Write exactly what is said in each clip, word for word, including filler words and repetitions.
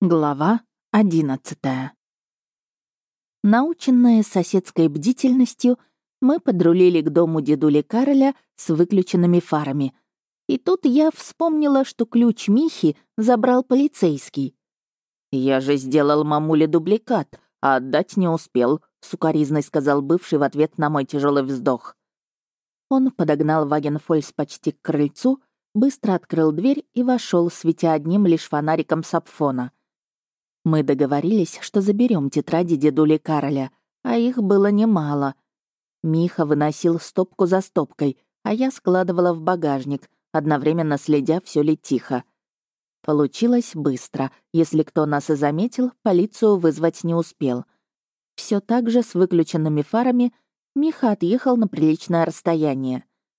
Глава одиннадцатая. Наученные соседской бдительностью, мы подрулили к дому дедули Кароля с выключенными фарами. И тут я вспомнила, что ключ Михи забрал полицейский. «Я же сделал мамуле дубликат, а отдать не успел», — сукоризной сказал бывший в ответ на мой тяжелый вздох. Он подогнал вагенфольс почти к крыльцу, быстро открыл дверь и вошел, светя одним лишь фонариком сапфона. Мы договорились, что заберем тетради дедули Кароля, а их было немало. Миха выносил стопку за стопкой, а я складывала в багажник, одновременно следя, все ли тихо. Получилось быстро. Если кто нас и заметил, полицию вызвать не успел. Все так же с выключенными фарами Миха отъехал на приличное расстояние.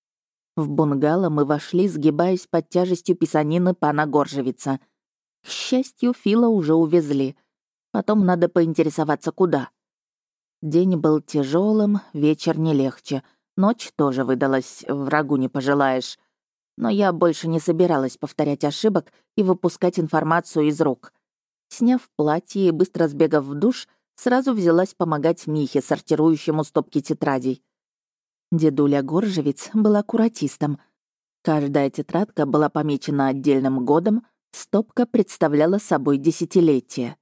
В бунгало мы вошли, сгибаясь под тяжестью писанины пана Горжевица. К счастью, Фила уже увезли. Потом надо поинтересоваться, куда. День был тяжелым, вечер не легче. Ночь тоже выдалась, врагу не пожелаешь. Но я больше не собиралась повторять ошибок и выпускать информацию из рук. Сняв платье и быстро сбегав в душ, сразу взялась помогать Михе, сортирующему стопки тетрадей. Дедуля Горжевиц был аккуратистом. Каждая тетрадка была помечена отдельным годом, стопка представляла собой десятилетие.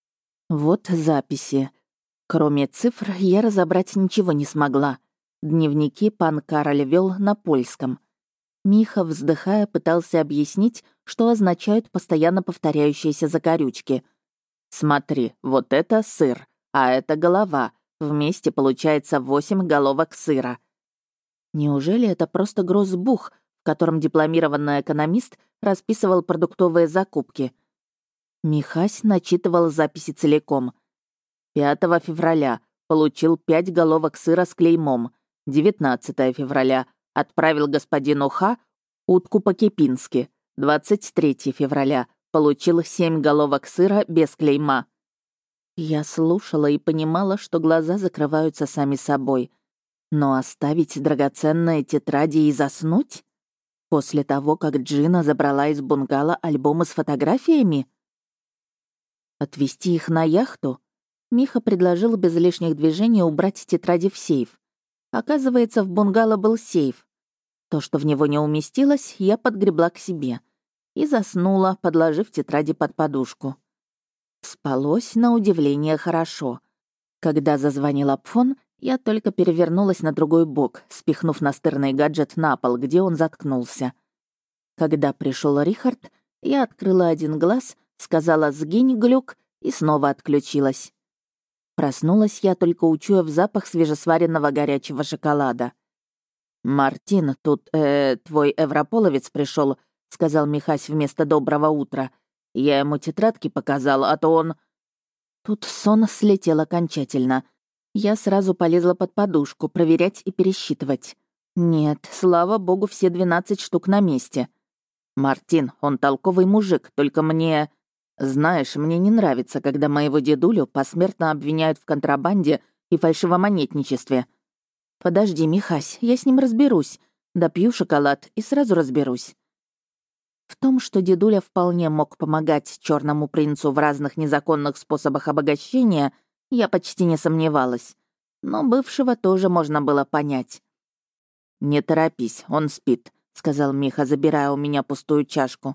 Вот записи. Кроме цифр я разобрать ничего не смогла. Дневники пан Кароль вел на польском. Миха, вздыхая, пытался объяснить, что означают постоянно повторяющиеся закорючки. «Смотри, вот это сыр, а это голова. Вместе получается восемь головок сыра». Неужели это просто гроссбух, в котором дипломированный экономист расписывал продуктовые закупки? Михась начитывал записи целиком. пятого февраля получил пять головок сыра с клеймом. девятнадцатого февраля отправил господину Х утку по-кипински. двадцать третьего февраля получил семь головок сыра без клейма. Я слушала и понимала, что глаза закрываются сами собой. Но оставить драгоценные тетради и заснуть? После того, как Джина забрала из бунгало альбомы с фотографиями? Отвезти их на яхту? Миха предложил без лишних движений убрать тетради в сейф. Оказывается, в бунгало был сейф. То, что в него не уместилось, я подгребла к себе. И заснула, подложив тетради под подушку. Спалось, на удивление, хорошо. Когда зазвонил апфон, я только перевернулась на другой бок, спихнув настырный гаджет на пол, где он заткнулся. Когда пришел Рихард, я открыла один глаз, сказала «сгинь, глюк» и снова отключилась. Проснулась я, только учуяв запах свежесваренного горячего шоколада. «Мартин, тут, э, твой европоловец пришел, сказал Михась вместо «доброго утра». Я ему тетрадки показал, а то он... Тут сон слетел окончательно. Я сразу полезла под подушку, проверять и пересчитывать. Нет, слава богу, все двенадцать штук на месте. «Мартин, он толковый мужик, только мне... Знаешь, мне не нравится, когда моего дедулю посмертно обвиняют в контрабанде и фальшивомонетничестве». «Подожди, Михась, я с ним разберусь. Допью шоколад и сразу разберусь». В том, что дедуля вполне мог помогать черному принцу в разных незаконных способах обогащения, я почти не сомневалась. Но бывшего тоже можно было понять. «Не торопись, он спит», — сказал Миха, забирая у меня пустую чашку.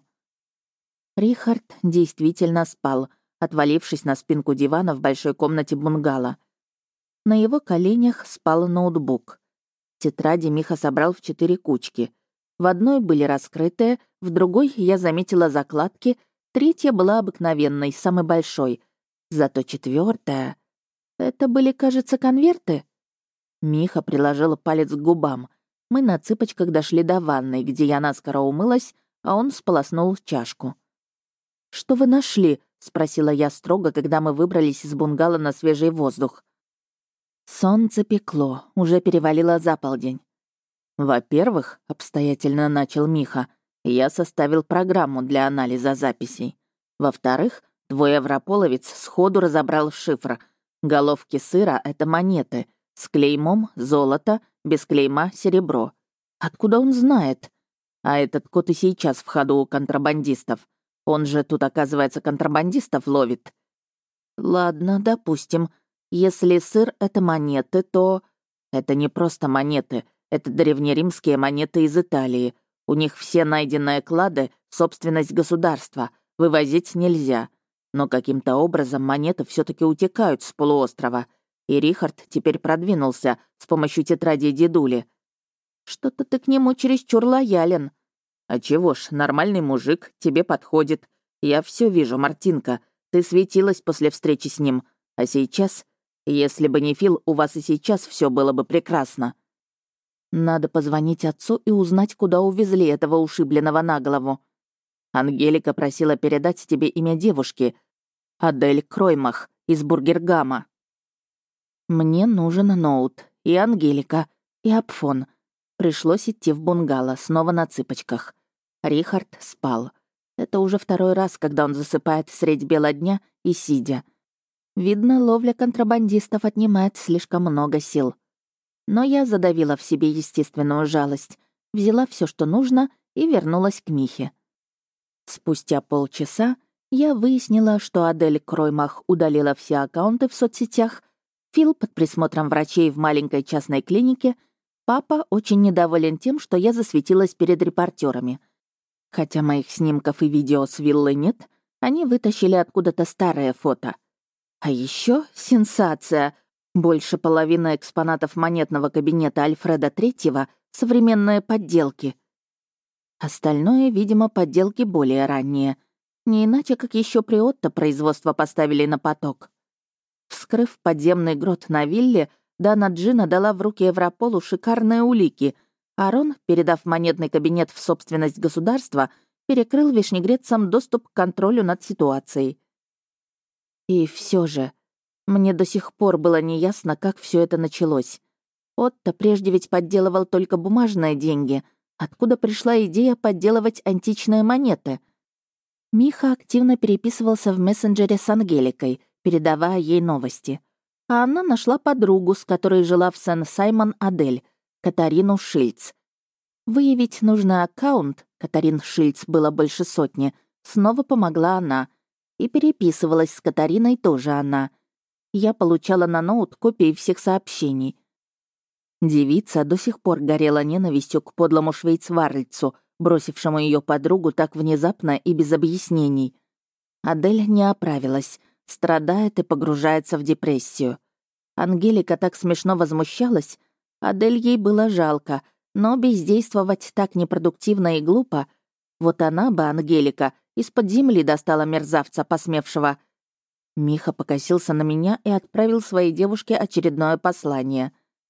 Рихард действительно спал, отвалившись на спинку дивана в большой комнате бунгало. На его коленях спал ноутбук. Тетради Миха собрал в четыре кучки. В одной были раскрытые, в другой я заметила закладки, третья была обыкновенной, самой большой. Зато четвертая... Это были, кажется, конверты. Миха приложил палец к губам. Мы на цыпочках дошли до ванной, где я наскоро умылась, а он сполоснул чашку. «Что вы нашли?» — спросила я строго, когда мы выбрались из бунгало на свежий воздух. Солнце пекло, уже перевалило за полдень. «Во-первых, — обстоятельно начал Миха, — я составил программу для анализа записей. Во-вторых, твой европоловец сходу разобрал шифр. Головки сыра — это монеты. С клеймом — золото, без клейма — серебро. Откуда он знает? А этот код и сейчас в ходу у контрабандистов. Он же тут, оказывается, контрабандистов ловит». «Ладно, допустим. Если сыр — это монеты, то...» «Это не просто монеты. Это древнеримские монеты из Италии. У них все найденные клады — собственность государства. Вывозить нельзя. Но каким-то образом монеты все таки утекают с полуострова. И Рихард теперь продвинулся с помощью тетради дедули. Что-то ты к нему чересчур лоялен. А чего ж, нормальный мужик, тебе подходит. Я все вижу, Мартинка. Ты светилась после встречи с ним. А сейчас... Если бы не Фил, у вас и сейчас все было бы прекрасно. Надо позвонить отцу и узнать, куда увезли этого ушибленного на голову. Ангелика просила передать тебе имя девушки. Адель Кроймах из Бургергама. Мне нужен ноут, и Ангелика, и Апфон. Пришлось идти в бунгало, снова на цыпочках. Рихард спал. Это уже второй раз, когда он засыпает средь бела дня и сидя. Видно, ловля контрабандистов отнимает слишком много сил. Но я задавила в себе естественную жалость, взяла все, что нужно, и вернулась к Михе. Спустя полчаса я выяснила, что Адель Кроймах удалила все аккаунты в соцсетях, Фил под присмотром врачей в маленькой частной клинике, папа очень недоволен тем, что я засветилась перед репортерами. Хотя моих снимков и видео с виллы нет, они вытащили откуда-то старое фото. А еще сенсация. Больше половины экспонатов монетного кабинета Альфреда Третьего — современные подделки. Остальное, видимо, подделки более ранние. Не иначе, как еще при Отто производство поставили на поток. Вскрыв подземный грот на вилле, Дана Джина дала в руки Европолу шикарные улики, а Рон, передав монетный кабинет в собственность государства, перекрыл вишнегрецам доступ к контролю над ситуацией. И все же, мне до сих пор было неясно, как все это началось. Отто прежде ведь подделывал только бумажные деньги. Откуда пришла идея подделывать античные монеты? Миха активно переписывался в мессенджере с Ангеликой, передавая ей новости. А она нашла подругу, с которой жила в Сен-Саймон-Адель, Катарину Шильц. Выявить нужный аккаунт, Катарин Шильц было больше сотни, снова помогла она. И переписывалась с Катариной тоже она. Я получала на ноут копии всех сообщений. Девица до сих пор горела ненавистью к подлому швейцварльцу, бросившему ее подругу так внезапно и без объяснений. Адель не оправилась, страдает и погружается в депрессию. Ангелика так смешно возмущалась, Адель ей было жалко, но бездействовать так непродуктивно и глупо. Вот она бы, Ангелика, из-под земли достала мерзавца, посмевшего. Миха покосился на меня и отправил своей девушке очередное послание.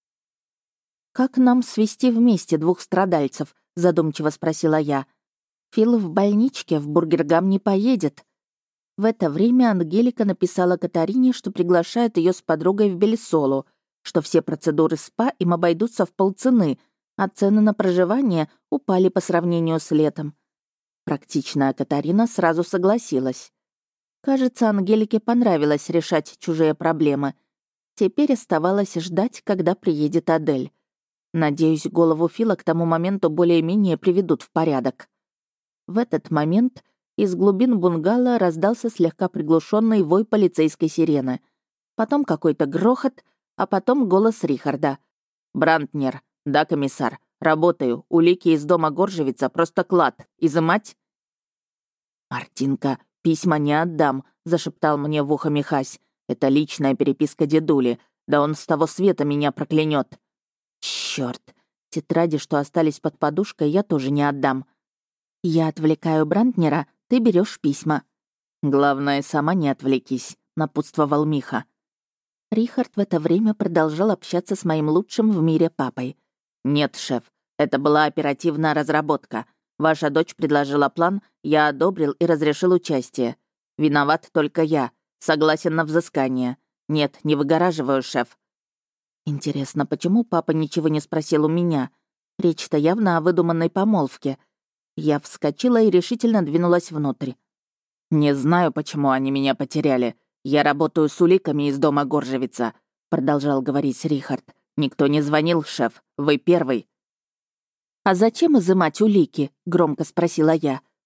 «Как нам свести вместе двух страдальцев?» — задумчиво спросила я. «Фил в больничке, в Бургергам не поедет». В это время Ангелика написала Катарине, что приглашает ее с подругой в Бельсолу, что все процедуры СПА им обойдутся в полцены, а цены на проживание упали по сравнению с летом. Практичная Катарина сразу согласилась. Кажется, Ангелике понравилось решать чужие проблемы. Теперь оставалось ждать, когда приедет Адель. Надеюсь, голову Фила к тому моменту более-менее приведут в порядок. В этот момент из глубин бунгало раздался слегка приглушенный вой полицейской сирены. Потом какой-то грохот, а потом голос Рихарда. «Брантнер, да, комиссар, работаю. Улики из дома Горжевица просто клад. Изымать?» «Мартинка, письма не отдам», — зашептал мне в ухо Михась. «Это личная переписка дедули. Да он с того света меня проклянет. Черт! Тетради, что остались под подушкой, я тоже не отдам. Я отвлекаю Брантнера, ты берешь письма». «Главное, сама не отвлекись», — напутствовал Миха. Рихард в это время продолжал общаться с моим лучшим в мире папой. «Нет, шеф, это была оперативная разработка. Ваша дочь предложила план, я одобрил и разрешил участие. Виноват только я. Согласен на взыскание. Нет, не выгораживаю, шеф». Интересно, почему папа ничего не спросил у меня? Речь-то явно о выдуманной помолвке. Я вскочила и решительно двинулась внутрь. «Не знаю, почему они меня потеряли. Я работаю с уликами из дома Горжевица», — продолжал говорить Рихард. «Никто не звонил, шеф. Вы первый». «А зачем изымать улики?» — громко спросила я.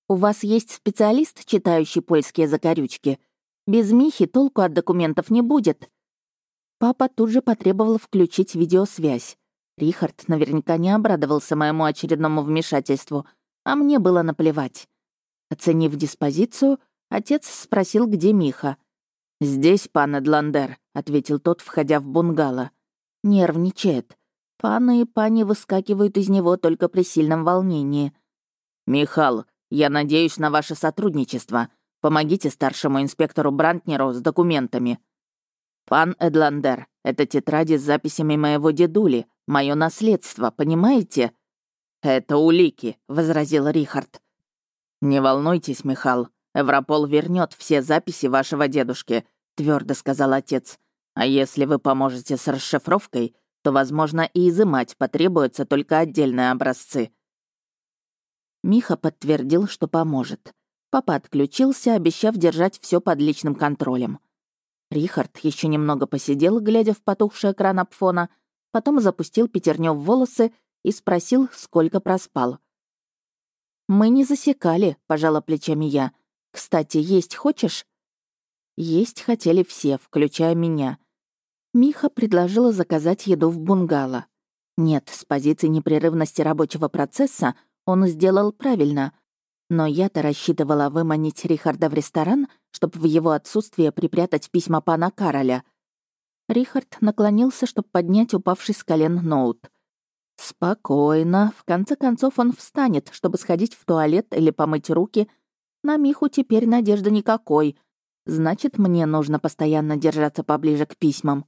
У вас есть специалист, читающий польские закорючки? Без Михи толку от документов не будет». Папа тут же потребовал включить видеосвязь. Рихард наверняка не обрадовался моему очередному вмешательству, а мне было наплевать. Оценив диспозицию, отец спросил, где Миха. «Здесь, пан Эдландер», — ответил тот, входя в бунгало. Нервничает. Паны и пани выскакивают из него только при сильном волнении. «Михал, я надеюсь на ваше сотрудничество. Помогите старшему инспектору Брантнеру с документами». «Пан Эдландер, это тетради с записями моего дедули, мое наследство, понимаете?» «Это улики», — возразил Рихард. «Не волнуйтесь, Михал, Европол вернет все записи вашего дедушки», — твердо сказал отец. «А если вы поможете с расшифровкой, то, возможно, и изымать потребуются только отдельные образцы». Миха подтвердил, что поможет. Папа отключился, обещав держать все под личным контролем. Рихард еще немного посидел, глядя в потухший экран апфона, потом запустил пятерню в волосы и спросил, сколько проспал. «Мы не засекали», — пожала плечами я. «Кстати, есть хочешь?» Есть хотели все, включая меня. Миха предложила заказать еду в бунгало. Нет, с позиции непрерывности рабочего процесса он сделал правильно, но я-то рассчитывала выманить Рихарда в ресторан, чтобы в его отсутствие припрятать письма пана Кароля. Рихард наклонился, чтобы поднять упавший с колен ноут. «Спокойно. В конце концов он встанет, чтобы сходить в туалет или помыть руки. На Миху теперь надежды никакой. Значит, мне нужно постоянно держаться поближе к письмам».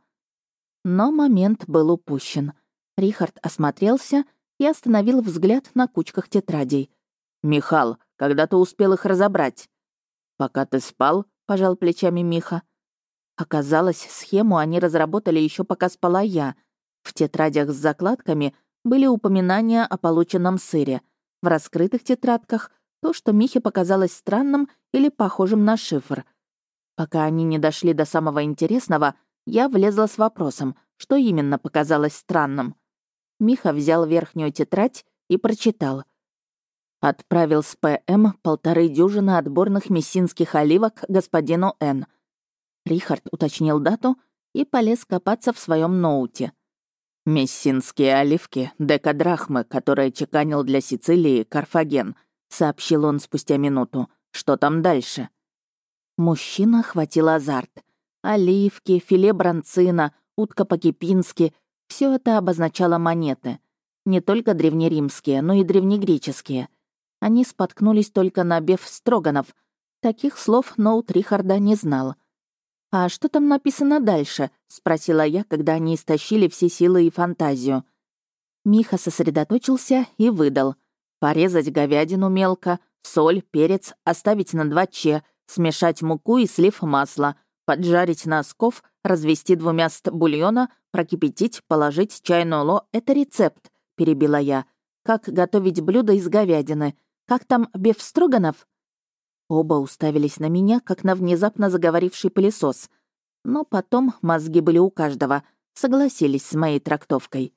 Но момент был упущен. Рихард осмотрелся и остановил взгляд на кучках тетрадей. «Михал, когда ты успел их разобрать?» «Пока ты спал», — пожал плечами Миха. Оказалось, схему они разработали еще пока спала я. В тетрадях с закладками были упоминания о полученном сыре. В раскрытых тетрадках — то, что Михе показалось странным или похожим на шифр. Пока они не дошли до самого интересного, я влезла с вопросом, что именно показалось странным. Миха взял верхнюю тетрадь и прочитал. Отправил с ПМ полторы дюжины отборных мессинских оливок господину Н. Рихард уточнил дату и полез копаться в своем ноуте. «Мессинские оливки, декадрахмы, которые чеканил для Сицилии Карфаген», — сообщил он спустя минуту. «Что там дальше?» Мужчина хватил азарт. Оливки, филе бранцина, утка по-кипински — все это обозначало монеты. Не только древнеримские, но и древнегреческие. Они споткнулись только на беф строганов. Таких слов ноут Рихарда не знал. «А что там написано дальше?» — спросила я, когда они истощили все силы и фантазию. Миха сосредоточился и выдал. Порезать говядину мелко, соль, перец, оставить на два че, смешать муку и слив масла, поджарить на сков, развести двумя ст бульона, прокипятить, положить чайную ло. «Это рецепт», — перебила я. «Как готовить блюдо из говядины? Как там бефстроганов?» Оба уставились на меня, как на внезапно заговоривший пылесос. Но потом мозги были у каждого, согласились с моей трактовкой.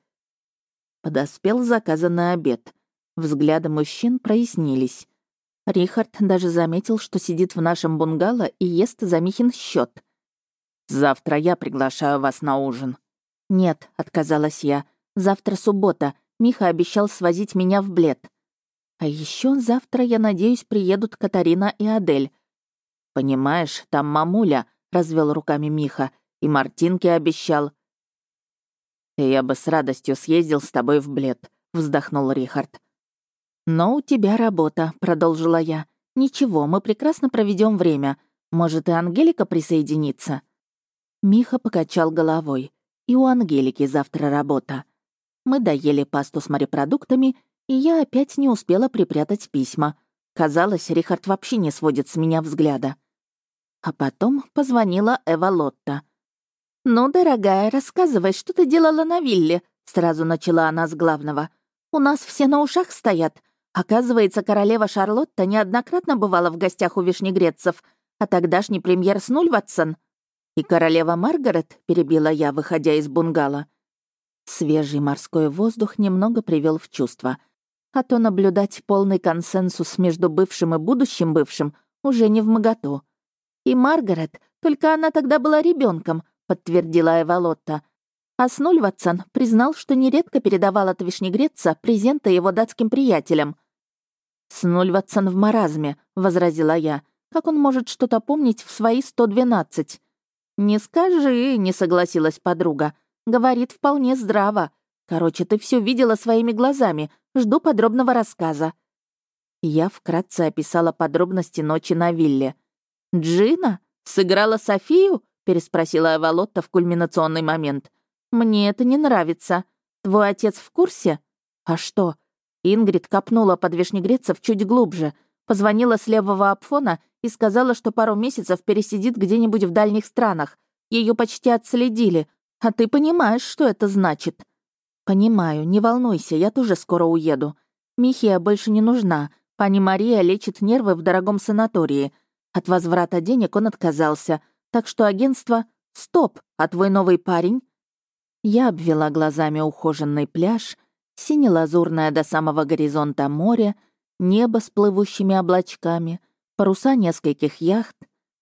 Подоспел заказанный обед. Взгляды мужчин прояснились. Рихард даже заметил, что сидит в нашем бунгало и ест за Михин счет. «Завтра я приглашаю вас на ужин». «Нет», — отказалась я. «Завтра суббота. Миха обещал свозить меня в Блед. А еще завтра, я надеюсь, приедут Катарина и Адель». «Понимаешь, там мамуля», — развел руками Миха, «и Мартинке обещал». «Я бы с радостью съездил с тобой в Блед», — вздохнул Рихард. «Но у тебя работа», — продолжила я. «Ничего, мы прекрасно проведем время. Может, и Ангелика присоединится?» Миха покачал головой. «И у Ангелики завтра работа». Мы доели пасту с морепродуктами, и я опять не успела припрятать письма. Казалось, Рихард вообще не сводит с меня взгляда. А потом позвонила Эва Лотта. «Ну, дорогая, рассказывай, что ты делала на вилле?» Сразу начала она с главного. «У нас все на ушах стоят. Оказывается, королева Шарлотта неоднократно бывала в гостях у вишнегрецев, а тогдашний премьер Снульватсон. И королева Маргарет», — перебила я, выходя из бунгало. Свежий морской воздух немного привел в чувство. а то наблюдать полный консенсус между бывшим и будущим бывшим уже не вмоготу. И Маргарет, только она тогда была ребенком, подтвердила Эвалотта. А Снульватсон признал, что нередко передавал от Вишнегреца презенты его датским приятелям. «Снульватсон в маразме», — возразила я. «Как он может что-то помнить в свои сто двенадцать?» «Не скажи», — не согласилась подруга. «Говорит вполне здраво. Короче, ты все видела своими глазами. Жду подробного рассказа». Я вкратце описала подробности ночи на вилле. «Джина? Сыграла Софию?» — переспросила Эвалотта в кульминационный момент. «Мне это не нравится. Твой отец в курсе?» «А что?» Ингрид копнула под Вишнегрецов чуть глубже, позвонила с левого апфона и сказала, что пару месяцев пересидит где-нибудь в дальних странах. Ее почти отследили. А ты понимаешь, что это значит?» «Понимаю, не волнуйся, я тоже скоро уеду. Михия больше не нужна. Пани Мария лечит нервы в дорогом санатории. От возврата денег он отказался. Так что агентство... Стоп! А твой новый парень?» Я обвела глазами ухоженный пляж, сине-лазурное до самого горизонта море, небо с плывущими облачками, паруса нескольких яхт.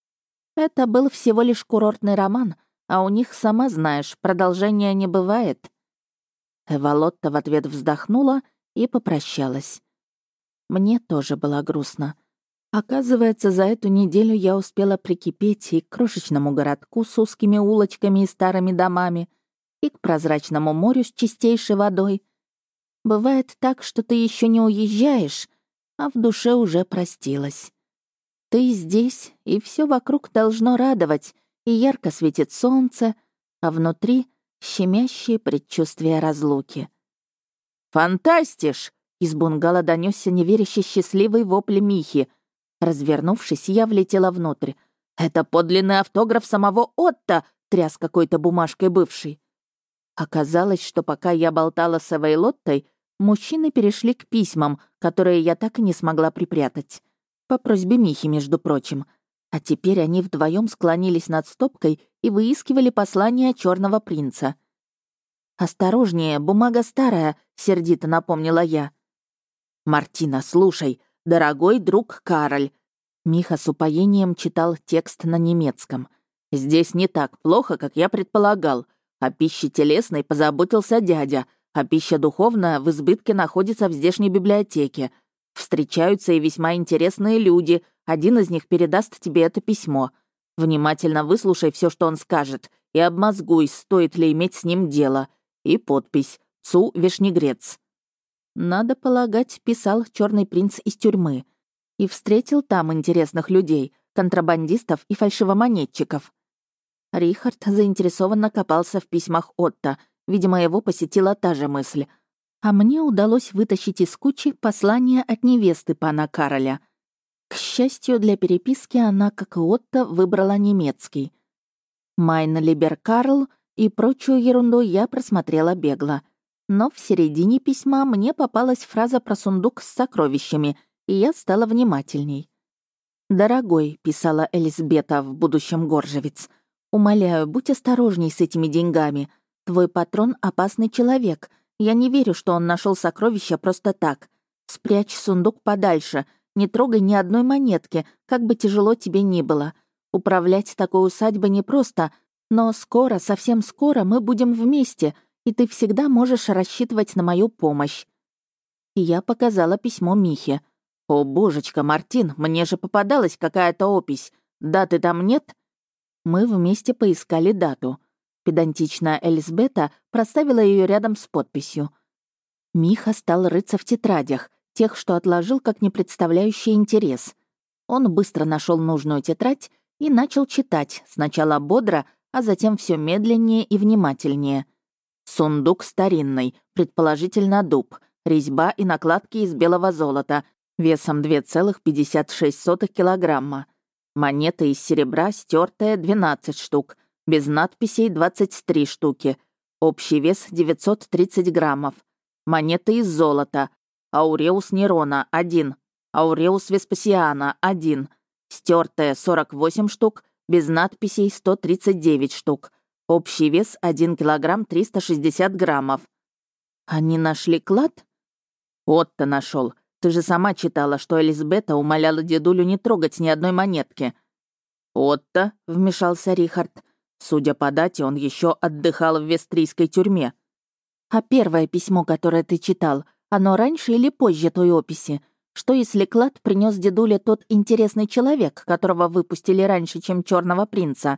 Это был всего лишь курортный роман, а у них, сама знаешь, продолжения не бывает. Эвалотта в ответ вздохнула и попрощалась. Мне тоже было грустно. Оказывается, за эту неделю я успела прикипеть и к крошечному городку с узкими улочками и старыми домами, и к прозрачному морю с чистейшей водой. Бывает так, что ты еще не уезжаешь, а в душе уже простилась. Ты здесь, и все вокруг должно радовать, и ярко светит солнце, а внутри — щемящие предчувствия разлуки. «Фантастиш!» — из бунгало донесся неверящий счастливый вопль Михи. Развернувшись, я влетела внутрь. «Это подлинный автограф самого Отто!» — тряс какой-то бумажкой бывший. Оказалось, что пока я болтала с Эвейлоттой, мужчины перешли к письмам, которые я так и не смогла припрятать. По просьбе Михи, между прочим. А теперь они вдвоем склонились над стопкой и выискивали послание черного принца. «Осторожнее, бумага старая», — сердито напомнила я. «Мартина, слушай, дорогой друг Кароль». Миха с упоением читал текст на немецком. «Здесь не так плохо, как я предполагал. О пище телесной позаботился дядя, а пища духовная в избытке находится в здешней библиотеке. Встречаются и весьма интересные люди. Один из них передаст тебе это письмо. Внимательно выслушай все, что он скажет, и обмозгуй, стоит ли иметь с ним дело. И подпись «Цу Вишнегрец». Надо полагать, писал черный принц из тюрьмы. И встретил там интересных людей, контрабандистов и фальшивомонетчиков. Рихард заинтересованно копался в письмах Отто. Видимо, его посетила та же мысль. А мне удалось вытащить из кучи послание от невесты пана Кароля. К счастью, для переписки она, как и Отто, выбрала немецкий. «Майн либер Карл» и прочую ерунду я просмотрела бегло. Но в середине письма мне попалась фраза про сундук с сокровищами, и я стала внимательней. «Дорогой», — писала Элизбета в будущем Горжевец, «умоляю, будь осторожней с этими деньгами. Твой патрон — опасный человек. Я не верю, что он нашел сокровища просто так. Спрячь сундук подальше, не трогай ни одной монетки, как бы тяжело тебе ни было. Управлять такой усадьбой непросто, но скоро, совсем скоро мы будем вместе, и ты всегда можешь рассчитывать на мою помощь». И я показала письмо Михе. «О, божечка, Мартин, мне же попадалась какая-то опись. Даты там нет?» Мы вместе поискали дату. Педантичная Элизбета проставила ее рядом с подписью. Миха стал рыться в тетрадях, тех, что отложил как не представляющий интерес. Он быстро нашел нужную тетрадь и начал читать, сначала бодро, а затем все медленнее и внимательнее. «Сундук старинный, предположительно дуб, резьба и накладки из белого золота, весом два целых пятьдесят шесть сотых килограмма. Монеты из серебра стертая двенадцать штук, без надписей двадцать три штуки. Общий вес девятьсот тридцать граммов. Монеты из золота. Ауреус Нерона — один. Ауреус Веспасиана — один. Стертая сорок восемь штук, без надписей сто тридцать девять штук. Общий вес один килограмм триста шестьдесят граммов». «Они нашли клад?» Отто нашел. Ты же сама читала, что Элизабета умоляла дедулю не трогать ни одной монетки». «Отто», — вмешался Рихард. «Судя по дате, он еще отдыхал в вестрийской тюрьме». «А первое письмо, которое ты читал, оно раньше или позже той описи? Что если клад принес дедуле тот интересный человек, которого выпустили раньше, чем Черного принца?»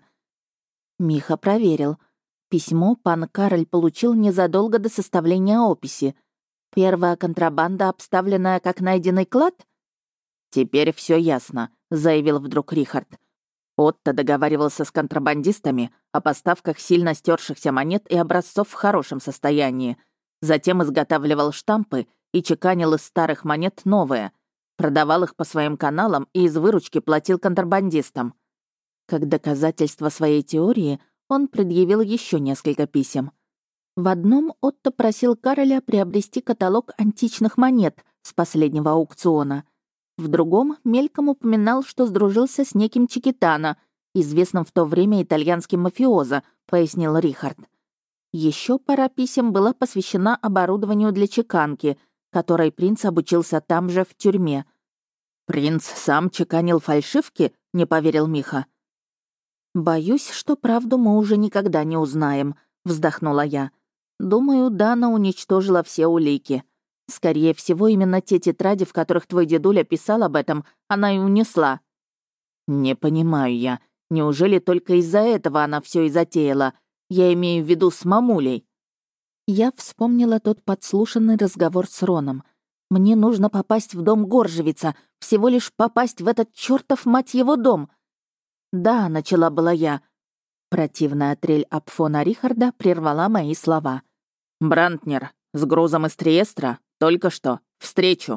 Миха проверил. Письмо пан Кароль получил незадолго до составления описи. Первая контрабанда, обставленная как найденный клад? «Теперь все ясно», — заявил вдруг Рихард. Отто договаривался с контрабандистами о поставках сильно стершихся монет и образцов в хорошем состоянии. Затем изготавливал штампы и чеканил из старых монет новые. Продавал их по своим каналам и из выручки платил контрабандистам. Как доказательство своей теории он предъявил еще несколько писем. В одном Отто просил Кароля приобрести каталог античных монет с последнего аукциона. В другом мельком упоминал, что сдружился с неким Чикитано, известным в то время итальянским мафиозо, пояснил Рихард. Еще пара писем была посвящена оборудованию для чеканки, которой принц обучился там же, в тюрьме. «Принц сам чеканил фальшивки?» — не поверил Миха. «Боюсь, что правду мы уже никогда не узнаем», — вздохнула я. «Думаю, Дана уничтожила все улики. Скорее всего, именно те тетради, в которых твой дедуля писал об этом, она и унесла». «Не понимаю я. Неужели только из-за этого она все и затеяла? Я имею в виду с мамулей». Я вспомнила тот подслушанный разговор с Роном. «Мне нужно попасть в дом Горжевица, всего лишь попасть в этот чертов, мать его, дом». «Да», — начала была я. Противная трель Апфона Рихарда прервала мои слова. «Брантнер, с грузом из Триестра? Только что. Встречу».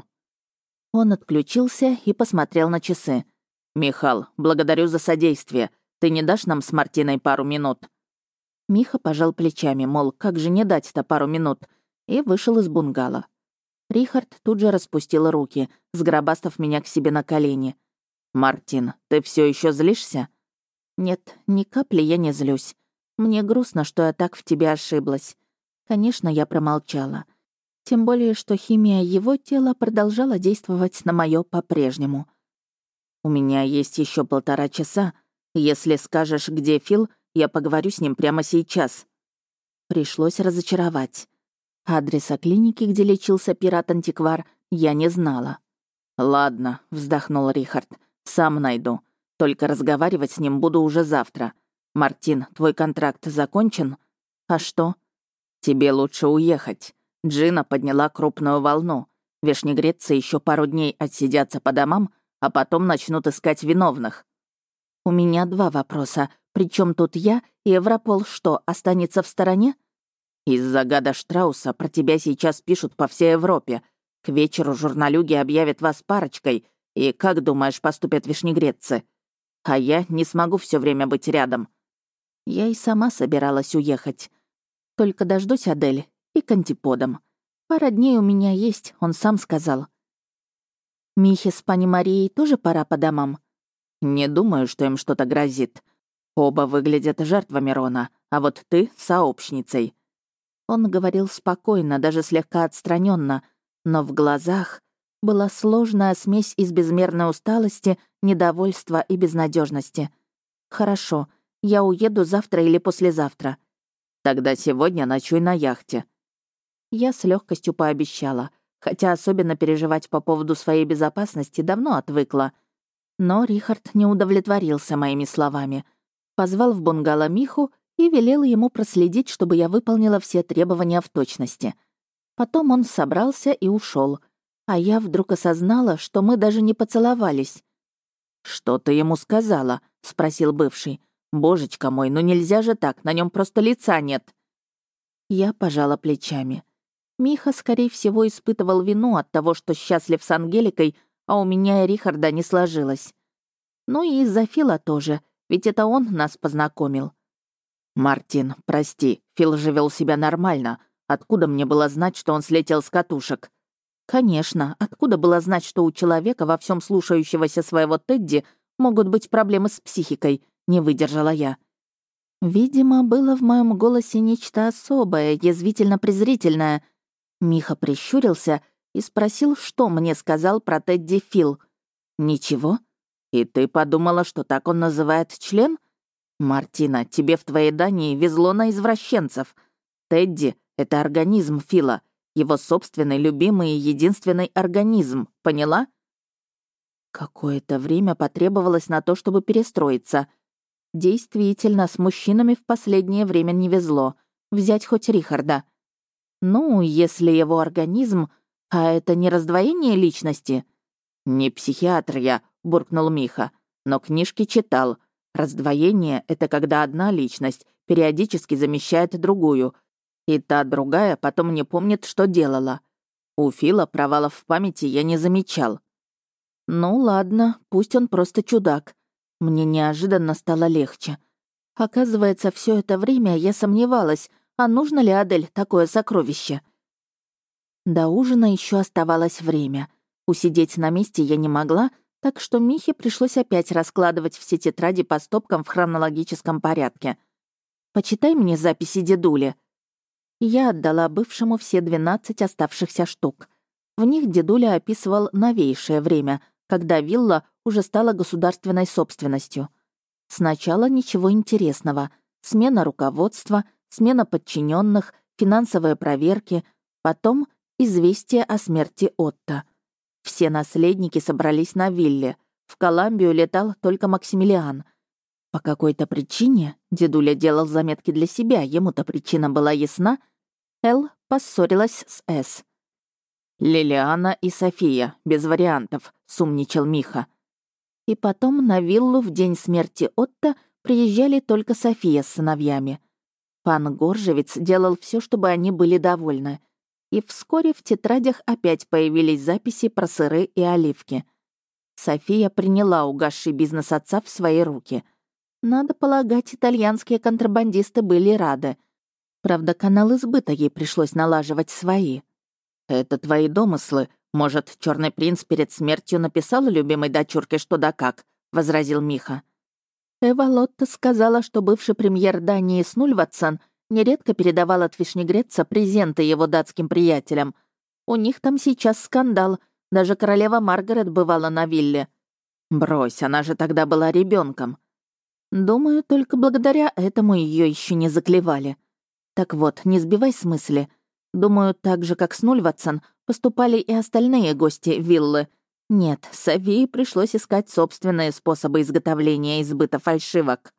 Он отключился и посмотрел на часы. «Михал, благодарю за содействие. Ты не дашь нам с Мартиной пару минут?» Миха пожал плечами, мол, как же не дать-то пару минут, и вышел из бунгало. Рихард тут же распустил руки, сгробастав меня к себе на колени. «Мартин, ты все еще злишься?» «Нет, ни капли я не злюсь. Мне грустно, что я так в тебе ошиблась. Конечно, я промолчала. Тем более, что химия его тела продолжала действовать на моё по-прежнему. «У меня есть еще полтора часа. Если скажешь, где Фил, я поговорю с ним прямо сейчас». Пришлось разочаровать. Адреса клиники, где лечился пират-антиквар, я не знала. «Ладно», — вздохнул Рихард. «Сам найду. Только разговаривать с ним буду уже завтра. Мартин, твой контракт закончен? А что?» «Тебе лучше уехать. Джина подняла крупную волну. Вишнегредцы еще пару дней отсидятся по домам, а потом начнут искать виновных». «У меня два вопроса. Причем тут я, и Европол что, останется в стороне?» «Из-за гада Штрауса про тебя сейчас пишут по всей Европе. К вечеру журналюги объявят вас парочкой, и как, думаешь, поступят вишнегредцы? А я не смогу все время быть рядом». Я и сама собиралась уехать. Только дождусь Адель и к антиподам. Пара дней у меня есть, он сам сказал. Михе с пани Марией тоже пора по домам? «Не думаю, что им что-то грозит. Оба выглядят жертвами Рона, а вот ты — сообщницей». Он говорил спокойно, даже слегка отстраненно, но в глазах была сложная смесь из безмерной усталости, недовольства и безнадежности. «Хорошо, я уеду завтра или послезавтра». «Тогда сегодня ночуй на яхте». Я с легкостью пообещала, хотя особенно переживать по поводу своей безопасности давно отвыкла. Но Рихард не удовлетворился моими словами. Позвал в бунгало Миху и велел ему проследить, чтобы я выполнила все требования в точности. Потом он собрался и ушел, а я вдруг осознала, что мы даже не поцеловались. «Что ты ему сказала?» — спросил бывший. «Божечка мой, ну нельзя же так, на нем просто лица нет». Я пожала плечами. Миха, скорее всего, испытывал вину от того, что счастлив с Ангеликой, а у меня и Рихарда не сложилось. Ну и из-за Фила тоже, ведь это он нас познакомил. «Мартин, прости, Фил же вел себя нормально. Откуда мне было знать, что он слетел с катушек?» «Конечно, откуда было знать, что у человека, во всем слушающегося своего Тедди, могут быть проблемы с психикой?» — не выдержала я. Видимо, было в моем голосе нечто особое, язвительно-презрительное. Миха прищурился и спросил, что мне сказал про Тедди Фил. «Ничего? И ты подумала, что так он называет член? Мартина, тебе в твоей Дании везло на извращенцев. Тедди — это организм Фила, его собственный, любимый и единственный организм, поняла?» Какое-то время потребовалось на то, чтобы перестроиться. Действительно, с мужчинами в последнее время не везло. Взять хоть Рихарда. Ну, если его организм... А это не раздвоение личности? «Не психиатр я», — буркнул Миха, «но книжки читал. Раздвоение — это когда одна личность периодически замещает другую, и та другая потом не помнит, что делала. У Фила провалов в памяти я не замечал». Ну ладно, пусть он просто чудак. Мне неожиданно стало легче. Оказывается, все это время я сомневалась, а нужно ли Адель такое сокровище. До ужина еще оставалось время. Усидеть на месте я не могла, так что Михе пришлось опять раскладывать все тетради по стопкам в хронологическом порядке. «Почитай мне записи дедули». Я отдала бывшему все двенадцать оставшихся штук. В них дедуля описывал новейшее время, когда вилла уже стала государственной собственностью. Сначала ничего интересного. Смена руководства, смена подчиненных, финансовые проверки, потом известие о смерти Отто. Все наследники собрались на вилле. В Колумбию летал только Максимилиан. По какой-то причине, дедуля делал заметки для себя, ему-то причина была ясна, Эл поссорилась с С. «Лилиана и София, без вариантов», — сумничал Миха. И потом на виллу в день смерти Отто приезжали только София с сыновьями. Пан Горжевец делал все, чтобы они были довольны. И вскоре в тетрадях опять появились записи про сыры и оливки. София приняла угасший бизнес отца в свои руки. Надо полагать, итальянские контрабандисты были рады. Правда, каналы сбыта ей пришлось налаживать свои. «Это твои домыслы. Может, черный принц перед смертью написал любимой дочурке что да как?» — возразил Миха. Эва Лотта сказала, что бывший премьер Дании Снульватсон нередко передавал от Вишнегретца презенты его датским приятелям. У них там сейчас скандал. Даже королева Маргарет бывала на вилле. Брось, она же тогда была ребенком. Думаю, только благодаря этому ее еще не заклевали. Так вот, не сбивай с мысли. Думаю, так же, как Снульватсон, поступали и остальные гости виллы. Нет, Софии пришлось искать собственные способы изготовления и сбыта фальшивок.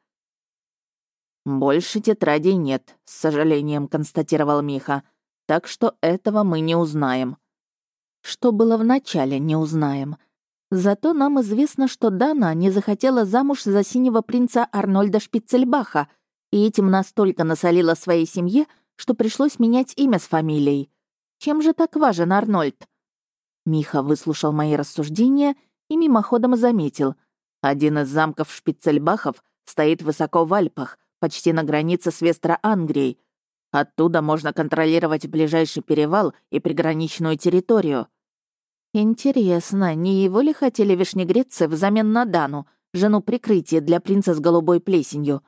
«Больше тетрадей нет», — с сожалением констатировал Миха. «Так что этого мы не узнаем». Что было в начале, не узнаем. Зато нам известно, что Дана не захотела замуж за синего принца Арнольда Шпицельбаха, и этим настолько насолила своей семье, что пришлось менять имя с фамилией. Чем же так важен Арнольд? Миха выслушал мои рассуждения и мимоходом заметил. Один из замков Шпицельбахов стоит высоко в Альпах, почти на границе с Вестро-Ангрией. Оттуда можно контролировать ближайший перевал и приграничную территорию. Интересно, не его ли хотели вишнегретцы взамен на Дану, жену прикрытия для принца с голубой плесенью?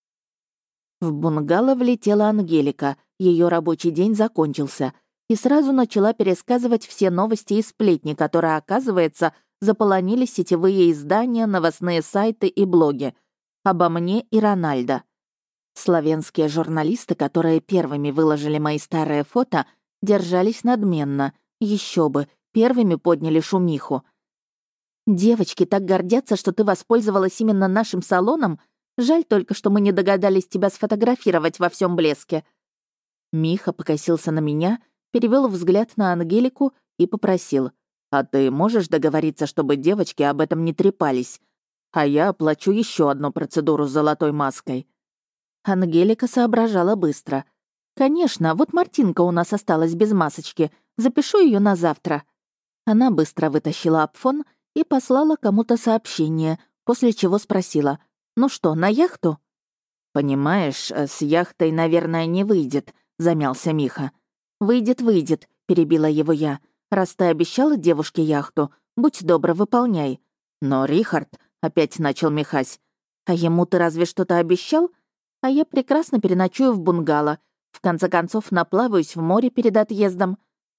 В бунгало влетела Ангелика, ее рабочий день закончился, и сразу начала пересказывать все новости и сплетни, которые, оказывается, заполонили сетевые издания, новостные сайты и блоги. Обо мне и Рональдо. Славянские журналисты, которые первыми выложили мои старые фото, держались надменно. Еще бы, первыми подняли шумиху. «Девочки так гордятся, что ты воспользовалась именно нашим салоном. Жаль только, что мы не догадались тебя сфотографировать во всем блеске». Миха покосился на меня, перевел взгляд на Ангелику и попросил. «А ты можешь договориться, чтобы девочки об этом не трепались? А я оплачу еще одну процедуру с золотой маской». Ангелика соображала быстро. «Конечно, вот Мартинка у нас осталась без масочки. Запишу ее на завтра». Она быстро вытащила апфон и послала кому-то сообщение, после чего спросила. «Ну что, на яхту?» «Понимаешь, с яхтой, наверное, не выйдет», — замялся Миха. «Выйдет, выйдет», — перебила его я. «Раз ты обещала девушке яхту, будь добра, выполняй». «Но Рихард», — опять начал Михась. «А ему ты разве что-то обещал? А я прекрасно переночую в бунгало. В конце концов, наплаваюсь в море перед отъездом».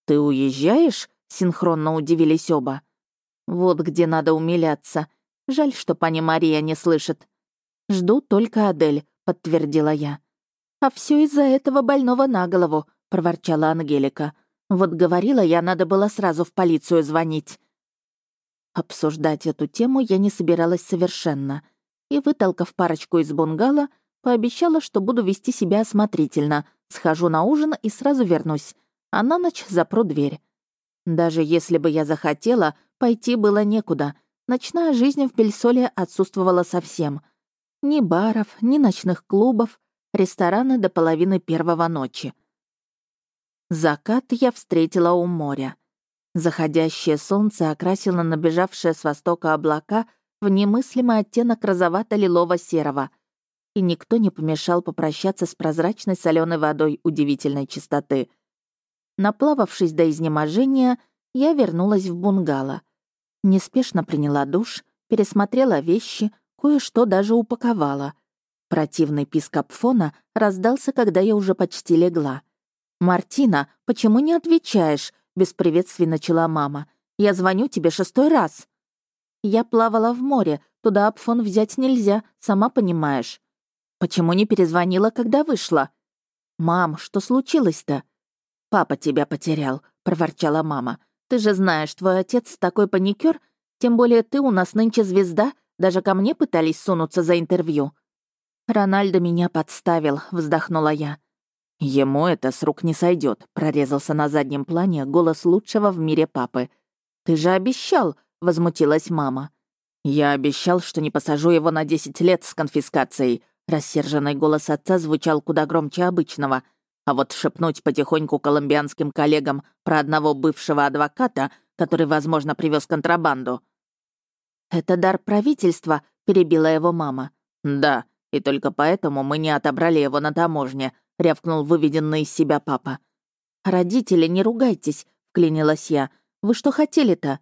«Ты уезжаешь?» — синхронно удивились оба. Вот где надо умиляться. Жаль, что пани Мария не слышит. «Жду только Адель», — подтвердила я. «А все из-за этого больного на голову», — проворчала Ангелика. «Вот говорила я, надо было сразу в полицию звонить». Обсуждать эту тему я не собиралась совершенно. И, вытолкав парочку из бунгало, пообещала, что буду вести себя осмотрительно, схожу на ужин и сразу вернусь, а на ночь запру дверь. Даже если бы я захотела, пойти было некуда. Ночная жизнь в Бельсоле отсутствовала совсем. Ни баров, ни ночных клубов, рестораны до половины первого ночи. Закат я встретила у моря. Заходящее солнце окрасило набежавшие с востока облака в немыслимый оттенок розовато-лилово-серого, и никто не помешал попрощаться с прозрачной соленой водой удивительной чистоты. Наплававшись до изнеможения, я вернулась в бунгало. Неспешно приняла душ, пересмотрела вещи, кое-что даже упаковала. Противный писк апфона раздался, когда я уже почти легла. «Мартина, почему не отвечаешь?» — без приветствий начала мама. «Я звоню тебе шестой раз». «Я плавала в море, туда апфон взять нельзя, сама понимаешь». «Почему не перезвонила, когда вышла?» «Мам, что случилось-то?» «Папа тебя потерял», — проворчала мама. «Ты же знаешь, твой отец такой паникер, тем более ты у нас нынче звезда, даже ко мне пытались сунуться за интервью». «Рональдо меня подставил», — вздохнула я. «Ему это с рук не сойдет, прорезался на заднем плане голос лучшего в мире папы. «Ты же обещал!» — возмутилась мама. «Я обещал, что не посажу его на десять лет с конфискацией», — рассерженный голос отца звучал куда громче обычного. А вот шепнуть потихоньку колумбианским коллегам про одного бывшего адвоката, который, возможно, привез контрабанду. «Это дар правительства», — перебила его мама. «Да, и только поэтому мы не отобрали его на таможне», — рявкнул выведенный из себя папа. «Родители, не ругайтесь», — вклинилась я. «Вы что хотели-то?»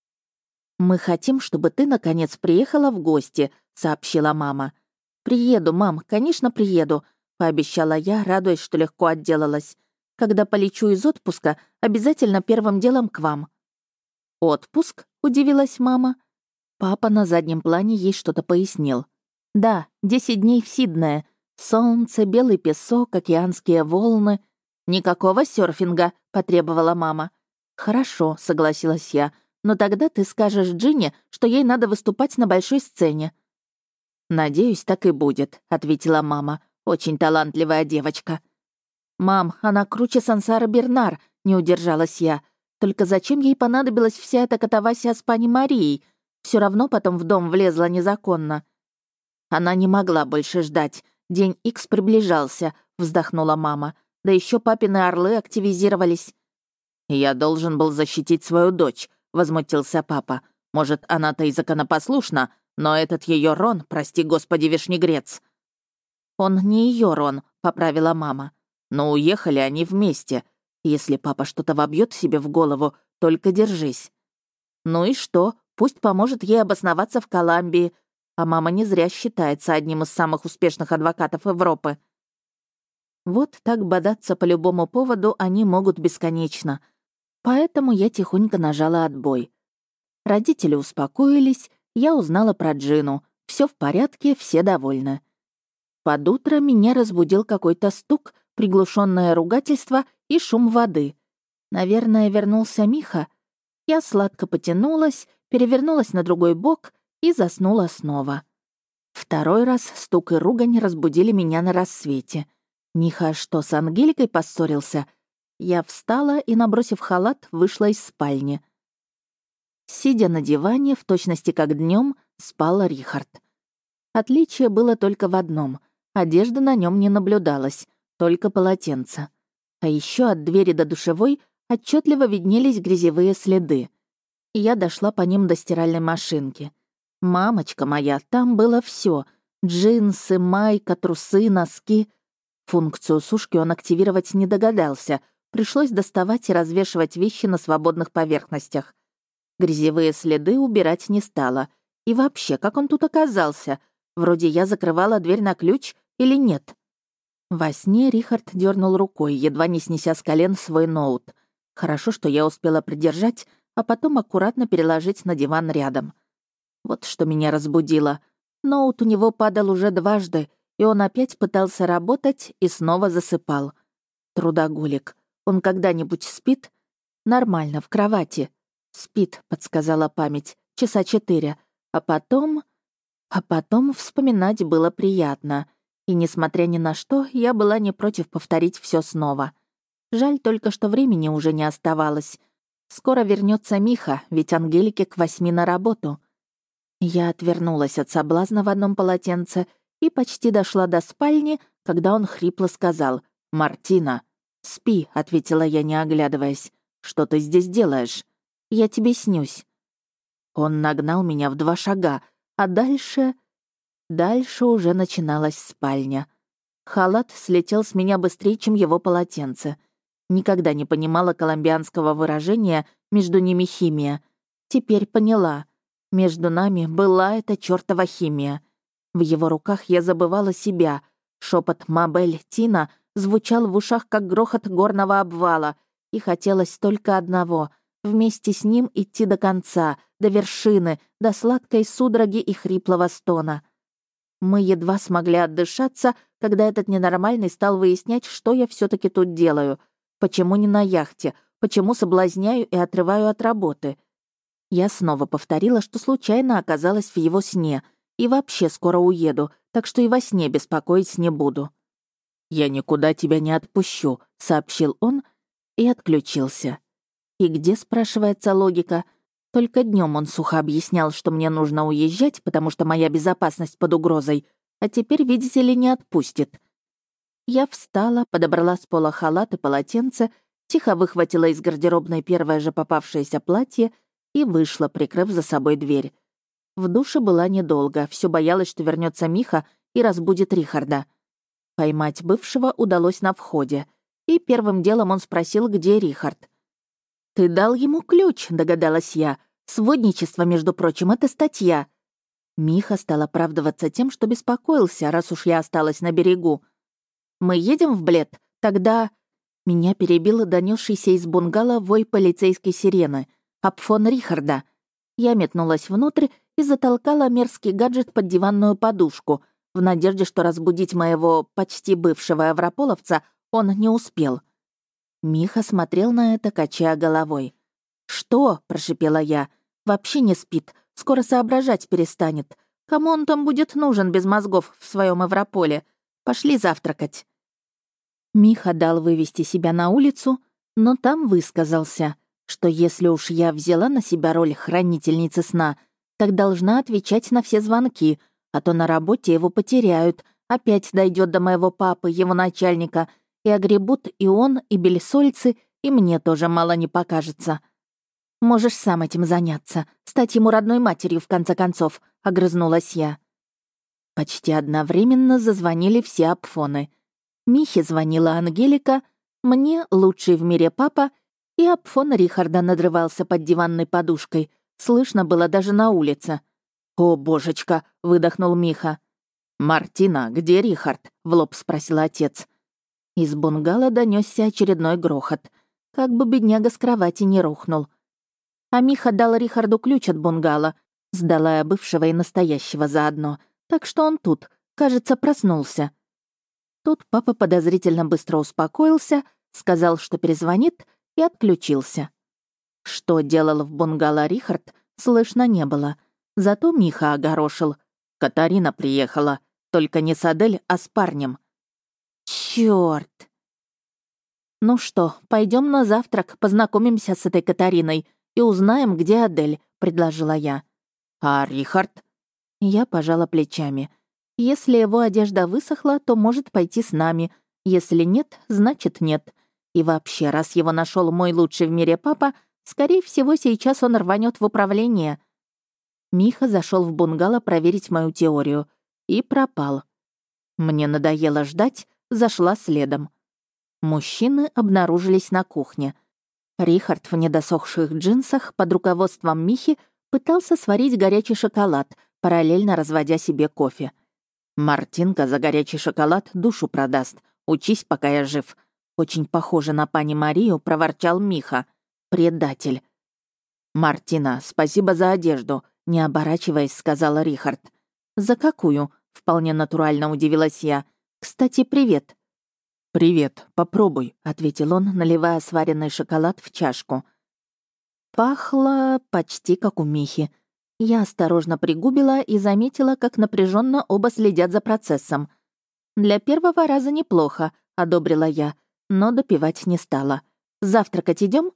«Мы хотим, чтобы ты, наконец, приехала в гости», — сообщила мама. «Приеду, мам, конечно, приеду», — пообещала я, радуясь, что легко отделалась. «Когда полечу из отпуска, обязательно первым делом к вам». «Отпуск?» — удивилась мама. Папа на заднем плане ей что-то пояснил. «Да, десять дней в Сиднее. Солнце, белый песок, океанские волны. Никакого серфинга», — потребовала мама. «Хорошо», — согласилась я, «но тогда ты скажешь Джинни, что ей надо выступать на большой сцене». «Надеюсь, так и будет», — ответила мама. «Очень талантливая девочка». «Мам, она круче Сансара Бернар», — не удержалась я. «Только зачем ей понадобилась вся эта катавасия с пани Марией? Все равно потом в дом влезла незаконно». «Она не могла больше ждать. День Икс приближался», — вздохнула мама. «Да еще папины орлы активизировались». «Я должен был защитить свою дочь», — возмутился папа. «Может, она-то и законопослушна, но этот ее Рон, прости господи, вишнегрец». «Он не ее Рон», — поправила мама. «Но уехали они вместе. Если папа что-то вобьет себе в голову, только держись». «Ну и что? Пусть поможет ей обосноваться в Колумбии. А мама не зря считается одним из самых успешных адвокатов Европы». Вот так бодаться по любому поводу они могут бесконечно. Поэтому я тихонько нажала отбой. Родители успокоились, я узнала про Джину. Все в порядке, все довольны. Под утро меня разбудил какой-то стук, приглушенное ругательство и шум воды. Наверное, вернулся Миха. Я сладко потянулась, перевернулась на другой бок и заснула снова. Второй раз стук и ругань разбудили меня на рассвете. Миха что, с Ангеликой поссорился? Я встала и, набросив халат, вышла из спальни. Сидя на диване, в точности как днем, спал Рихард. Отличие было только в одном. Одежды на нем не наблюдалось, только полотенце. А еще от двери до душевой отчетливо виднелись грязевые следы. Я дошла по ним до стиральной машинки. Мамочка моя, там было все: джинсы, майка, трусы, носки. Функцию сушки он активировать не догадался. Пришлось доставать и развешивать вещи на свободных поверхностях. Грязевые следы убирать не стала. И вообще, как он тут оказался? Вроде я закрывала дверь на ключ или нет? Во сне Рихард дернул рукой, едва не снеся с колен свой ноут. Хорошо, что я успела придержать, а потом аккуратно переложить на диван рядом. Вот что меня разбудило. Ноут у него падал уже дважды, и он опять пытался работать и снова засыпал. Трудоголик. Он когда-нибудь спит? Нормально, в кровати. Спит, подсказала память. Часа четыре. А потом... А потом вспоминать было приятно. И, несмотря ни на что, я была не против повторить все снова. Жаль только, что времени уже не оставалось. Скоро вернется Миха, ведь Ангелике к восьми на работу. Я отвернулась от соблазна в одном полотенце и почти дошла до спальни, когда он хрипло сказал: «Мартина». «Спи», — ответила я, не оглядываясь. «Что ты здесь делаешь?» «Я тебе снюсь». Он нагнал меня в два шага, а дальше... Дальше уже начиналась спальня. Халат слетел с меня быстрее, чем его полотенце. Никогда не понимала коломбианского выражения «между ними химия». Теперь поняла. Между нами была эта чёртова химия. В его руках я забывала себя. Шепот «Мабель, Тина» звучал в ушах, как грохот горного обвала, и хотелось только одного — вместе с ним идти до конца, до вершины, до сладкой судороги и хриплого стона. Мы едва смогли отдышаться, когда этот ненормальный стал выяснять, что я все таки тут делаю, почему не на яхте, почему соблазняю и отрываю от работы. Я снова повторила, что случайно оказалась в его сне, и вообще скоро уеду, так что и во сне беспокоить не буду. «Я никуда тебя не отпущу», — сообщил он и отключился. И где, спрашивается, логика? Только днем он сухо объяснял, что мне нужно уезжать, потому что моя безопасность под угрозой, а теперь, видите ли, не отпустит. Я встала, подобрала с пола халат и полотенце, тихо выхватила из гардеробной первое же попавшееся платье и вышла, прикрыв за собой дверь. В душе была недолго, все боялась, что вернется Миха и разбудит Рихарда. Поймать бывшего удалось на входе, и первым делом он спросил, где Рихард. «Ты дал ему ключ», — догадалась я. «Сводничество, между прочим, это статья». Миха стал оправдываться тем, что беспокоился, раз уж я осталась на берегу. «Мы едем в Блед? Тогда...» Меня перебил донесшийся из бунгало вой полицейской сирены. Апфон Рихарда. Я метнулась внутрь и затолкала мерзкий гаджет под диванную подушку, в надежде, что разбудить моего почти бывшего аврополовца он не успел. Миха смотрел на это, качая головой. «Что?» — прошипела я. «Вообще не спит. Скоро соображать перестанет. Кому он там будет нужен без мозгов в своем Европоле? Пошли завтракать». Миха дал вывести себя на улицу, но там высказался, что если уж я взяла на себя роль хранительницы сна, так должна отвечать на все звонки, а то на работе его потеряют, опять дойдет до моего папы, его начальника, и огребут и он, и бельсольцы, и мне тоже мало не покажется. «Можешь сам этим заняться, стать ему родной матерью, в конце концов», — огрызнулась я. Почти одновременно зазвонили все апфоны. Михе звонила Ангелика, мне — лучший в мире папа, и апфон Рихарда надрывался под диванной подушкой. Слышно было даже на улице. «О, божечка!» — выдохнул Миха. «Мартина, где Рихард?» — в лоб спросил отец. Из бунгало донесся очередной грохот. Как бы бедняга с кровати не рухнул. А Миха дал Рихарду ключ от бунгало, сдала я бывшего и настоящего заодно. Так что он тут, кажется, проснулся. Тут папа подозрительно быстро успокоился, сказал, что перезвонит, и отключился. Что делал в бунгало Рихард, слышно не было. Зато Миха огорошил. «Катарина приехала. Только не с Адель, а с парнем». «Чёрт!» «Ну что, пойдем на завтрак, познакомимся с этой Катариной и узнаем, где Адель», — предложила я. «А Рихард?» Я пожала плечами. «Если его одежда высохла, то может пойти с нами. Если нет, значит нет. И вообще, раз его нашел мой лучший в мире папа, скорее всего, сейчас он рванет в управление». Миха зашел в бунгало проверить мою теорию. И пропал. Мне надоело ждать, зашла следом. Мужчины обнаружились на кухне. Рихард в недосохших джинсах под руководством Михи пытался сварить горячий шоколад, параллельно разводя себе кофе. «Мартинка за горячий шоколад душу продаст. Учись, пока я жив». очень похоже на пани Марию, проворчал Миха. «Предатель». «Мартина, спасибо за одежду», — не оборачиваясь, сказала Рихард. «За какую?» — вполне натурально удивилась я. «Кстати, привет». «Привет, попробуй», — ответил он, наливая сваренный шоколад в чашку. Пахло почти как у Михи. Я осторожно пригубила и заметила, как напряженно оба следят за процессом. «Для первого раза неплохо», — одобрила я, но допивать не стала. «Завтракать идем?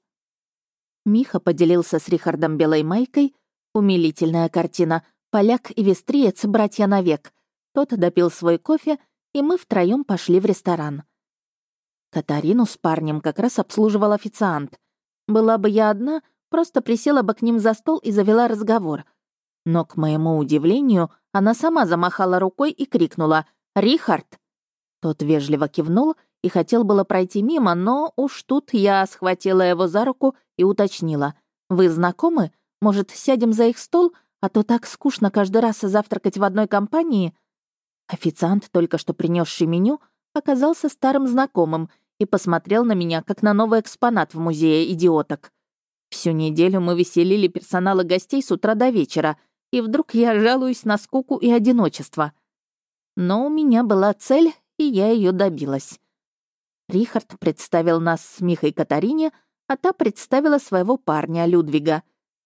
Миха поделился с Рихардом белой майкой. Умилительная картина. Поляк и вестриец — братья навек. Тот допил свой кофе, и мы втроем пошли в ресторан. Катарину с парнем как раз обслуживал официант. Была бы я одна, просто присела бы к ним за стол и завела разговор. Но, к моему удивлению, она сама замахала рукой и крикнула «Рихард!». Тот вежливо кивнул и хотел было пройти мимо, но уж тут я схватила его за руку и уточнила. «Вы знакомы? Может, сядем за их стол? А то так скучно каждый раз завтракать в одной компании». Официант, только что принесший меню, оказался старым знакомым и посмотрел на меня, как на новый экспонат в музее идиоток. Всю неделю мы веселили персонал и гостей с утра до вечера, и вдруг я жалуюсь на скуку и одиночество. Но у меня была цель, и я ее добилась. Рихард представил нас с Михой Катарине, а та представила своего парня, Людвига.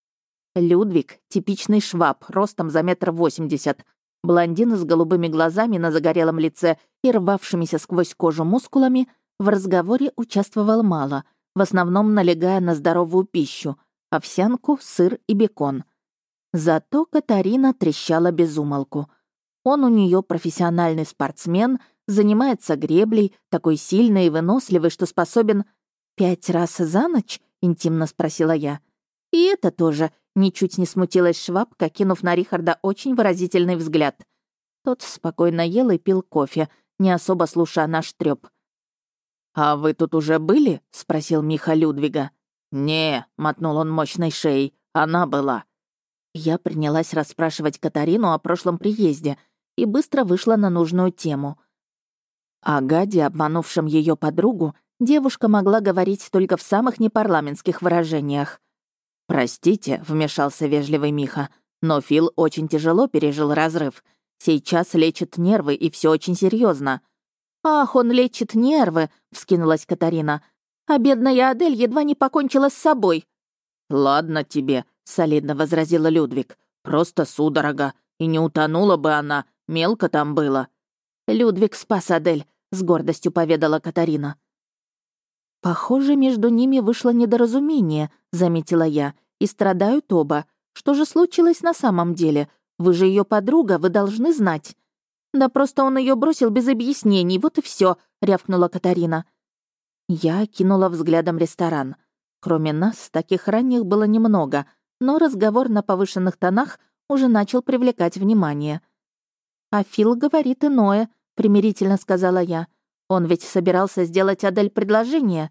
Людвиг — типичный шваб, ростом за метр восемьдесят, блондин с голубыми глазами на загорелом лице и рвавшимися сквозь кожу мускулами, в разговоре участвовал мало, в основном налегая на здоровую пищу — овсянку, сыр и бекон. Зато Катарина трещала без умолку. Он у нее профессиональный спортсмен, занимается греблей, такой сильный и выносливый, что способен... «Пять раз за ночь?» — интимно спросила я. И это тоже, ничуть не смутилась швабка, кинув на Рихарда очень выразительный взгляд. Тот спокойно ел и пил кофе, не особо слушая наш трёп. «А вы тут уже были?» — спросил Миха Людвига. «Не», — мотнул он мощной шеей, — «она была». Я принялась расспрашивать Катарину о прошлом приезде и быстро вышла на нужную тему. О гаде, обманувшем ее подругу, девушка могла говорить только в самых непарламентских выражениях. «Простите», — вмешался вежливый Миха, «но Фил очень тяжело пережил разрыв. Сейчас лечит нервы, и все очень серьезно. «Ах, он лечит нервы», — вскинулась Катарина. «А бедная Адель едва не покончила с собой». «Ладно тебе», — солидно возразила Людвиг. «Просто судорога. И не утонула бы она, мелко там было». «Людвиг спас Адель», — с гордостью поведала Катарина. «Похоже, между ними вышло недоразумение», — заметила я. «И страдают оба. Что же случилось на самом деле? Вы же ее подруга, вы должны знать». «Да просто он ее бросил без объяснений, вот и все, рявкнула Катарина. Я кинула взглядом ресторан. Кроме нас, таких ранних было немного, но разговор на повышенных тонах уже начал привлекать внимание. «А Фил говорит иное», — примирительно сказала я. «Он ведь собирался сделать Адель предложение».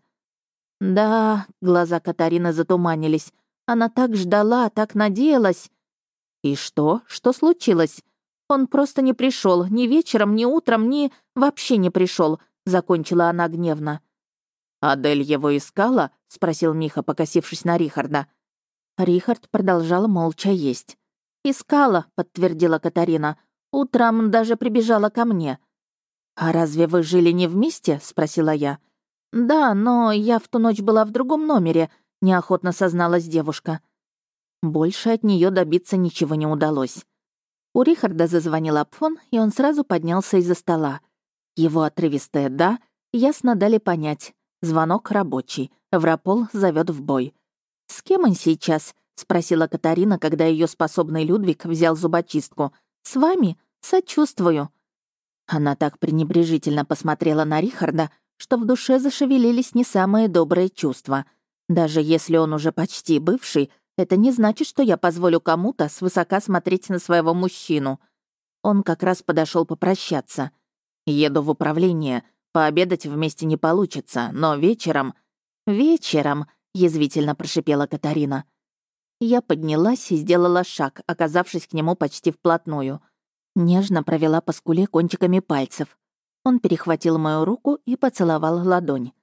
«Да», — глаза Катарины затуманились. «Она так ждала, так надеялась». «И что? Что случилось?» «Он просто не пришел, ни вечером, ни утром, ни... вообще не пришел, закончила она гневно. «Адель его искала?» — спросил Миха, покосившись на Рихарда. Рихард продолжал молча есть. «Искала», — подтвердила Катарина. «Утром даже прибежала ко мне». «А разве вы жили не вместе?» — спросила я. «Да, но я в ту ночь была в другом номере», — неохотно созналась девушка. Больше от нее добиться ничего не удалось. У Рихарда зазвонил апфон, и он сразу поднялся из-за стола. Его отрывистое «да» ясно дали понять. Звонок рабочий. Европол зовет в бой. «С кем он сейчас?» — спросила Катарина, когда ее способный Людвиг взял зубочистку. «С вами? Сочувствую». Она так пренебрежительно посмотрела на Рихарда, что в душе зашевелились не самые добрые чувства. Даже если он уже почти бывший, это не значит, что я позволю кому-то свысока смотреть на своего мужчину. Он как раз подошел попрощаться. «Еду в управление. Пообедать вместе не получится, но вечером...» «Вечером», — язвительно прошипела Катарина. Я поднялась и сделала шаг, оказавшись к нему почти вплотную. Нежно провела по скуле кончиками пальцев. Он перехватил мою руку и поцеловал ладонь.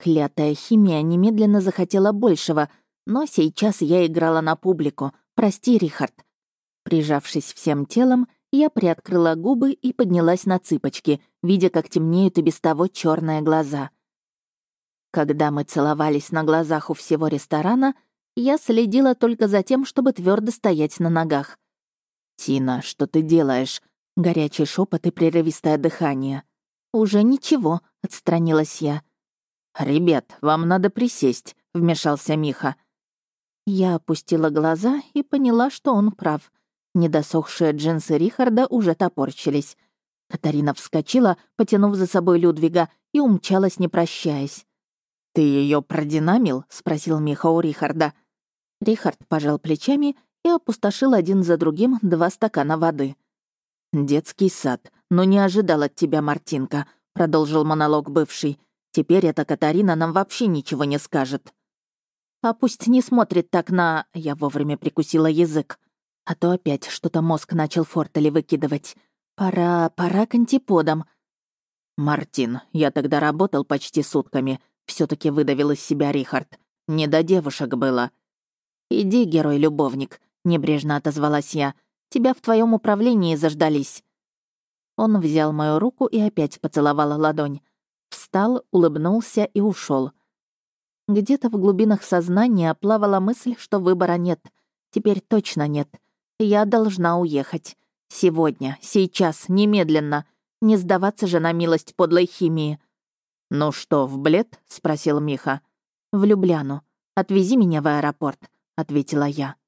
Клятая химия немедленно захотела большего, но сейчас я играла на публику. Прости, Рихард. Прижавшись всем телом, я приоткрыла губы и поднялась на цыпочки, видя, как темнеют и без того черные глаза. Когда мы целовались на глазах у всего ресторана, я следила только за тем, чтобы твердо стоять на ногах. «Тина, что ты делаешь?» — горячий шепот и прерывистое дыхание. «Уже ничего», — отстранилась я. «Ребят, вам надо присесть», — вмешался Миха. Я опустила глаза и поняла, что он прав. Недосохшие джинсы Рихарда уже топорщились. Катарина вскочила, потянув за собой Людвига, и умчалась, не прощаясь. «Ты ее продинамил?» — спросил Миха у Рихарда. Рихард пожал плечами и опустошил один за другим два стакана воды. «Детский сад, но не ожидал от тебя, Мартинка», — продолжил монолог бывший. «Теперь эта Катарина нам вообще ничего не скажет». «А пусть не смотрит так на...» — я вовремя прикусила язык. А то опять что-то мозг начал фортели выкидывать. «Пора... пора к антиподам». «Мартин, я тогда работал почти сутками», — все таки выдавил из себя Рихард. «Не до девушек было». «Иди, герой-любовник», — небрежно отозвалась я. «Тебя в твоем управлении заждались». Он взял мою руку и опять поцеловал ладонь. Встал, улыбнулся и ушел. Где-то в глубинах сознания плавала мысль, что выбора нет. Теперь точно нет. Я должна уехать. Сегодня, сейчас, немедленно. Не сдаваться же на милость подлой химии. «Ну что, в Блед?» — спросил Миха. «В Любляну. Отвези меня в аэропорт», — ответила я.